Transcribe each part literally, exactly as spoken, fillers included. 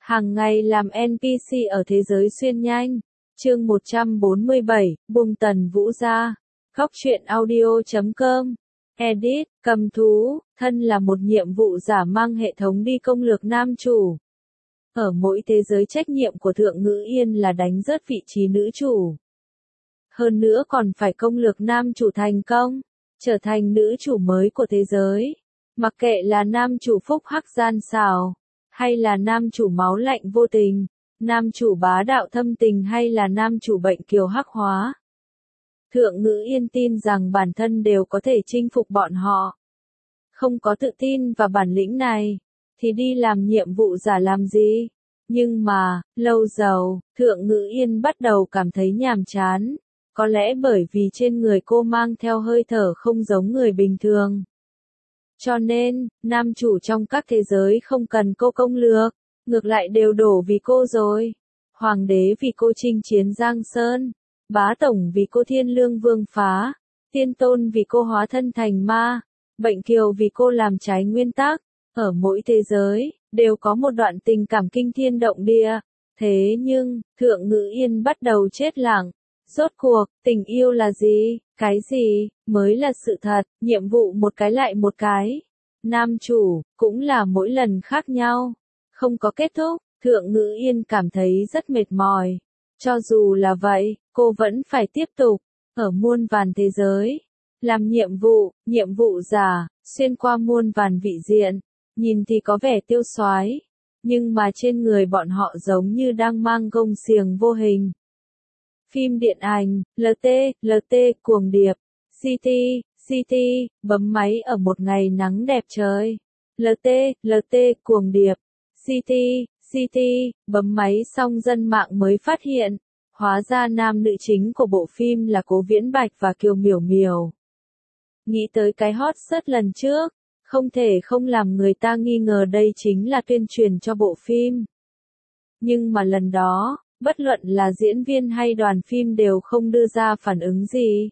Hàng ngày làm en pê xê ở thế giới xuyên nhanh. Chương một trăm bốn mươi bảy, buông Tần Vũ ra. Góc truyện audio chấm com. Edit, cầm thú, thân là một nhiệm vụ giả mang hệ thống đi công lược nam chủ. Ở mỗi thế giới trách nhiệm của Thượng Ngữ Yên là đánh rớt vị trí nữ chủ. Hơn nữa còn phải công lược nam chủ thành công, trở thành nữ chủ mới của thế giới. Mặc kệ là nam chủ phúc hắc gian xảo, hay là nam chủ máu lạnh vô tình, nam chủ bá đạo thâm tình hay là nam chủ bệnh kiều hắc hóa. Thượng Ngữ Yên tin rằng bản thân đều có thể chinh phục bọn họ. Không có tự tin và bản lĩnh này, thì đi làm nhiệm vụ giả làm gì? Nhưng mà, lâu dầu, Thượng Ngữ Yên bắt đầu cảm thấy nhàm chán. Có lẽ bởi vì trên người cô mang theo hơi thở không giống người bình thường. Cho nên, nam chủ trong các thế giới không cần cô công lược, ngược lại đều đổ vì cô rồi. Hoàng đế vì cô chinh chiến Giang Sơn, bá tổng vì cô thiên lương vương phá, tiên tôn vì cô hóa thân thành ma, bệnh kiều vì cô làm trái nguyên tắc. Ở mỗi thế giới, đều có một đoạn tình cảm kinh thiên động địa. Thế nhưng, Thượng Ngữ Yên bắt đầu chết lặng. Rốt cuộc, tình yêu là gì, cái gì, mới là sự thật, nhiệm vụ một cái lại một cái. Nam chủ, cũng là mỗi lần khác nhau. Không có kết thúc, Thượng Ngữ Yên cảm thấy rất mệt mỏi. Cho dù là vậy, cô vẫn phải tiếp tục, ở muôn vàn thế giới. Làm nhiệm vụ, nhiệm vụ giả, xuyên qua muôn vàn vị diện. Nhìn thì có vẻ tiêu xoái, nhưng mà trên người bọn họ giống như đang mang gông xiềng vô hình. Phim điện ảnh, lờ tê, lờ tê, cuồng điệp, xê tê, xê tê, bấm máy ở một ngày nắng đẹp trời. lờ tê, lờ tê, cuồng điệp, xê tê, xê tê, bấm máy xong dân mạng mới phát hiện, hóa ra nam nữ chính của bộ phim là Cố Viễn Bạch và Kiều Miểu Miểu. Nghĩ tới cái hot search lần trước, không thể không làm người ta nghi ngờ đây chính là tuyên truyền cho bộ phim. Nhưng mà lần đó, bất luận là diễn viên hay đoàn phim đều không đưa ra phản ứng gì.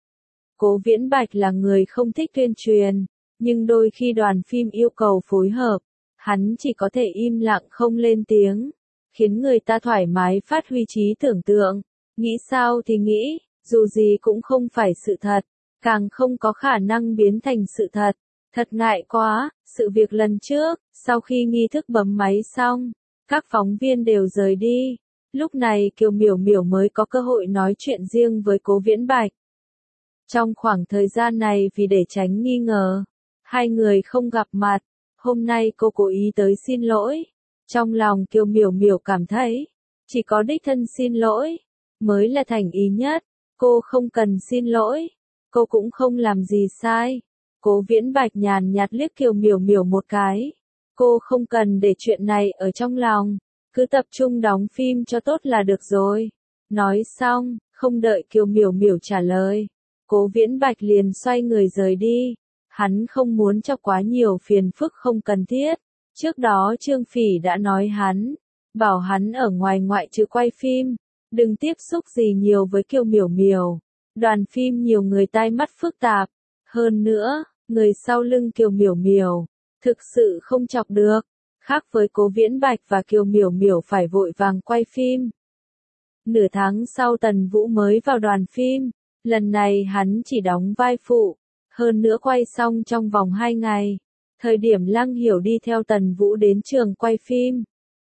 Cố Viễn Bạch là người không thích tuyên truyền, nhưng đôi khi đoàn phim yêu cầu phối hợp, hắn chỉ có thể im lặng không lên tiếng, khiến người ta thoải mái phát huy trí tưởng tượng. Nghĩ sao thì nghĩ, dù gì cũng không phải sự thật, càng không có khả năng biến thành sự thật. Thật ngại quá, sự việc lần trước, sau khi nghi thức bấm máy xong, các phóng viên đều rời đi. Lúc này Kiều Miểu Miểu mới có cơ hội nói chuyện riêng với Cố Viễn Bạch. Trong khoảng thời gian này vì để tránh nghi ngờ, hai người không gặp mặt, hôm nay cô cố ý tới xin lỗi. Trong lòng Kiều Miểu Miểu cảm thấy, chỉ có đích thân xin lỗi, mới là thành ý nhất. Cô không cần xin lỗi, cô cũng không làm gì sai. Cố Viễn Bạch nhàn nhạt liếc Kiều Miểu Miểu một cái. Cô không cần để chuyện này ở trong lòng, cứ tập trung đóng phim cho tốt là được rồi. Nói xong, không đợi Kiều Miểu Miểu trả lời, Cố Viễn Bạch liền xoay người rời đi. Hắn không muốn cho quá nhiều phiền phức không cần thiết. Trước đó Trương Phỉ đã nói hắn, bảo hắn ở ngoài ngoại trừ quay phim, đừng tiếp xúc gì nhiều với Kiều Miểu Miểu. Đoàn phim nhiều người tai mắt phức tạp. Hơn nữa, người sau lưng Kiều Miểu Miểu, thực sự không chọc được. Khác với Cố Viễn Bạch và Kiều Miểu Miểu phải vội vàng quay phim. Nửa tháng sau Tần Vũ mới vào đoàn phim, lần này hắn chỉ đóng vai phụ, hơn nữa quay xong trong vòng hai ngày. Thời điểm Lăng Hiểu đi theo Tần Vũ đến trường quay phim.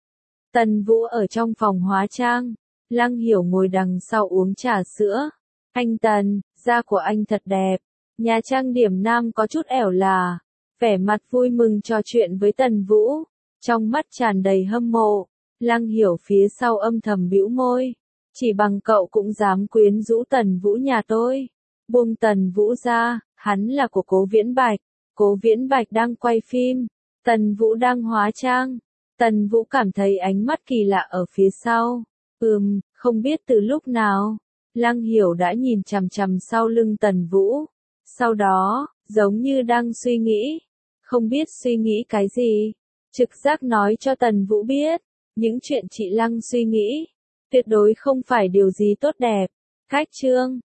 Tần Vũ ở trong phòng hóa trang, Lăng Hiểu ngồi đằng sau uống trà sữa. Anh Tần, da của anh thật đẹp. Nhà trang điểm nam có chút ẻo là, vẻ mặt vui mừng trò chuyện với Tần Vũ, trong mắt tràn đầy hâm mộ. Lăng Hiểu phía sau âm thầm bĩu môi, chỉ bằng cậu cũng dám quyến rũ Tần Vũ nhà tôi. Buông Tần Vũ ra, hắn là của Cố Viễn Bạch. Cố Viễn Bạch đang quay phim, Tần Vũ đang hóa trang. Tần Vũ cảm thấy ánh mắt kỳ lạ ở phía sau. Ừm, không biết từ lúc nào, Lăng Hiểu đã nhìn chằm chằm sau lưng Tần Vũ. Sau đó, giống như đang suy nghĩ, không biết suy nghĩ cái gì, trực giác nói cho Tần Vũ biết, những chuyện chị Lăng suy nghĩ, tuyệt đối không phải điều gì tốt đẹp. Cách chương